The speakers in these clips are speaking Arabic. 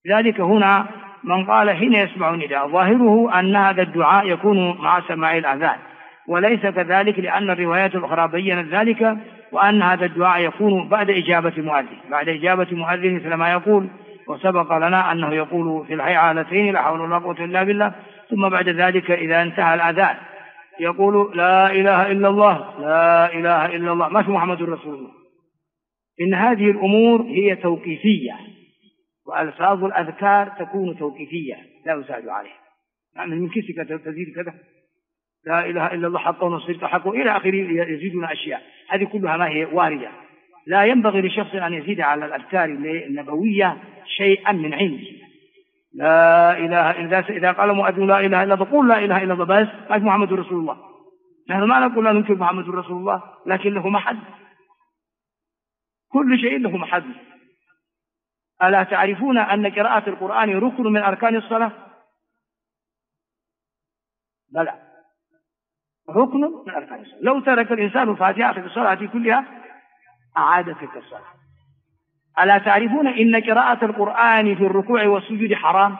لذلك هنا من قال حين يسمع النداء ظاهره أن هذا الدعاء يكون مع سماع الأذان، وليس كذلك، لأن الروايات الأخرى بيّنت ذلك، وأن هذا الدعاء يكون بعد إجابة المؤذن، بعد إجابة المؤذن مثل ما يقول، وسبق لنا أنه يقول في الحيعالتين لا حول ولا قوة إلا بالله، ثم بعد ذلك إذا انتهى الأذان يقول لا إله إلا الله، لا إله إلا الله، ما في محمد رسول الله. إن هذه الأمور هي توقيفية، وألفاظ الأذكار تكون توقيفية لا يزاد عليها، يعني من كسك تزيد كذا، لا إله إلا الله حقا ونصرك حقا إلى آخره، يزيدون أشياء، هذه كلها ما هي واردة. لا ينبغي لشخص أن يزيد على الأذكار النبوية شيئا من عنده. لا إله إلا، إذا قال مؤذن لا إله إلا الله قل لا إله إلا الله بس، ما محمد رسول الله. نحن ما نقول لا ننكر محمد رسول الله، لكن له محل، كل شيء له محل. ألا تعرفون أن قراءة القرآن ركن من أركان الصلاة؟ بلى، ركن من أركان الصلاة. لو ترك الإنسان الفاتحة في الصلاة كلها أعاد تلك الصلاة. ألا تعرفون إن قراءة القرآن في الركوع والسجود حرام؟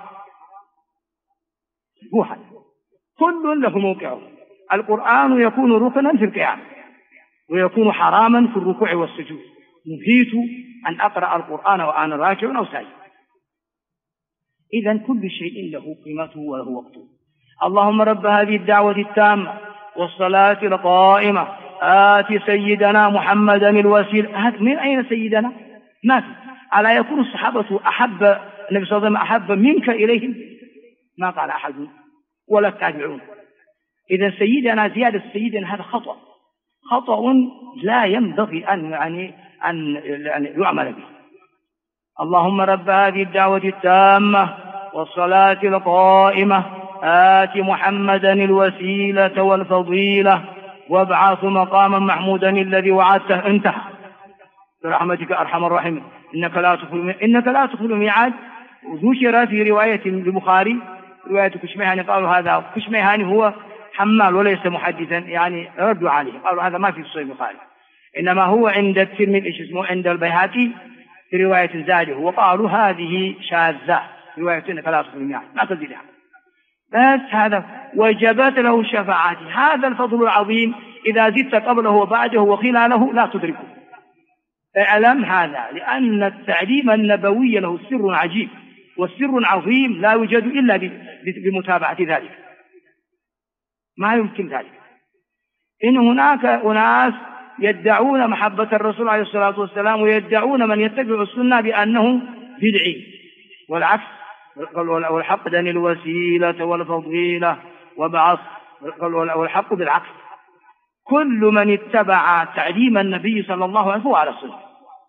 بوحد، كل له موقعه. القرآن يكون ركنا في القيام، ويكون حراما في الركوع والسجود. نهيت أن أقرأ القرآن وأنا راكع أو ساجد. إذن كل شيء له قيمته وله وقته. اللهم رب هذه الدعوة التامة والصلاة القائمة آت سيدنا محمدا الوسيلة. من أين سيدنا؟ ما في. ألا يكون الصحابة أحب النبي صلى الله عليه وسلم أحب منك إليهم؟ ما قال أحد، ولا التابعون. إذا سيدنا زيادة سيدنا هذا خطأ لا ينبغي أن يعمل به. اللهم رب هذه الدعوة التامة والصلاة القائمة آت محمدا الوسيلة والفضيلة وابعث مقاما محمودا الذي وعدته. انتهى. برحمتك أرحم الراحمين. إنك لا تخلف الميعاد. ذكر في رواية البخاري رواية كشميهاني، قالوا هذا كشميهاني هو حمال وليس محدثا، يعني ردوا عليه، قالوا هذا ما في صحيح البخاري، إنما هو عند الترمذي عند البيهقي في رواية زاده، وقالوا هذه شاذة رواية إنك لا تخلف الميعاد، ما تزيدها. بس هذا وجبت له الشفاعات. هذا الفضل العظيم إذا زدت قبله وبعده وخلاله لا تدركه. اعلم هذا، لأن التعليم النبوي له سر عجيب والسر عظيم لا يوجد إلا بمتابعة ذلك، ما يمكن ذلك. إن هناك أناس يدعون محبة الرسول عليه الصلاة والسلام ويدعون من يتبع السنة بأنه بدعي، والعكس. والحق دن الوسيلة والفضيلة وبعث، والحق بالعكس. كل من اتبع تعليم النبي صلى الله عليه وسلم على السنة،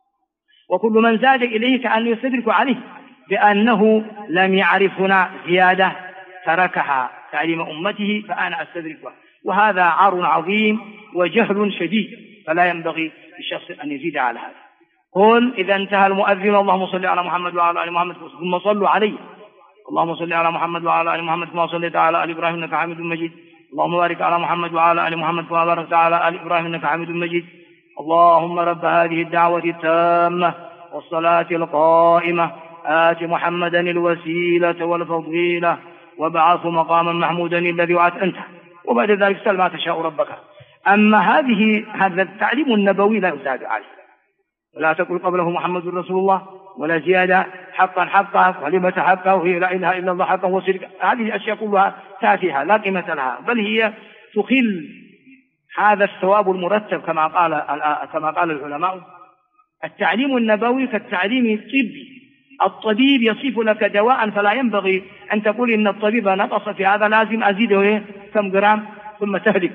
وكل من زاد إليه كأن يستدرك عليه بأنه لم يعرف هنا زيادة تركها تعليم أمته فأنا أستدركها، وهذا عار عظيم وجهل شديد، فلا ينبغي للشخص أن يزيد على هذا. قل إذا انتهى المؤذن اللهم صل على محمد وعلى آل محمد ثم صلوا عليه. اللهم صل على محمد وعلى آل محمد كما صليت على آل إبراهيم إنك حميد مجيد. اللهم بارك على محمد وعلى آل محمد كما باركت على آل إبراهيم إنك حميد مجيد. اللهم رب هذه الدعوة التامة والصلاة القائمة آت محمدا الوسيلة والفضيلة وابعث مقاما محمودا الذي وعدته. أنت وبعد ذلك سل ما تشاء ربك. أما هذا التعليم النبوي لا يزاد عليه، ولا تقل قبله محمد رسول الله ولا زيادة، حقا كلمة حقا وهي لا إله إلا الله حقا وصدقا. هذه الأشياء كلها تافهة لا قيمة لها، بل هي تخل هذا الثواب المرتب كما قال العلماء. التعليم النبوي كالتعليم الطبي. الطبيب يصف لك دواء، فلا ينبغي أن تقول إن الطبيب نقص في هذا لازم أزيده كم جرام ثم تهلك،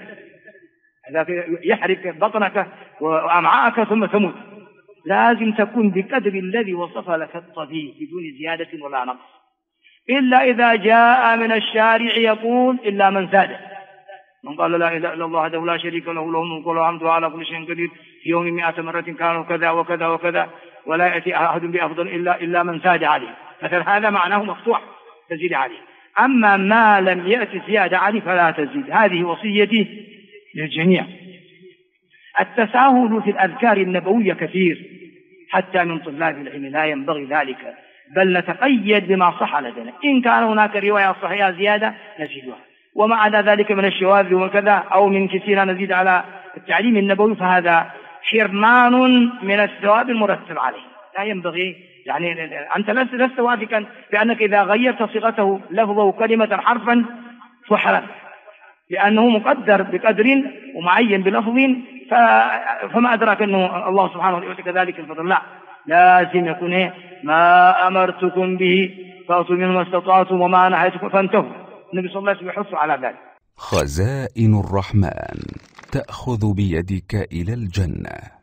هذا يحرق بطنك وأمعاءك ثم تموت. لازم تكون بقدر الذي وصف لك الطبيب بدون زيادة ولا نقص، إلا إذا جاء من الشارع يقول إلا من زاد. من قال لا إله إلا الله وحده لا شريك له له الملك وله الحمد على كل شيء قدير في يوم 100 مرة كان كذا وكذا وكذا ولا يأتي أحد بأفضل إلا من زاد عليه، مثلا هذا معناه مقطوع تزيد عليه. أما ما لم يأتي زيادة عليه فلا تزيد. هذه وصيتي للجميع. التساهل في الأذكار النبوية كثير حتى من طلاب العلم، لا ينبغي ذلك، بل نتقيد بما صح لدينا. إن كان هناك رواية صحيحة زيادة نزيدها، وما عدا ذلك من الشواذ وكذا أو من كثير نزيد على التعليم النبوي فهذا حرمان من الثواب المرتب عليه. لا ينبغي، يعني أنت لست واثقا بأنك إذا غيرت صيغته لفظه كلمة حرفا فحرا، لأنه مقدر بقدر ومعين بلفظ، فما أدراك أنه الله سبحانه وتعالى كذلك الفضل. لا، لازم يكون ما أمرتكم به فأتوا منه ما استطعتم وما نهيتكم فانتهوا. النبي صلى الله عليه وسلم يحث على ذلك. خزائن الرحمن تأخذ بيدك إلى الجنة.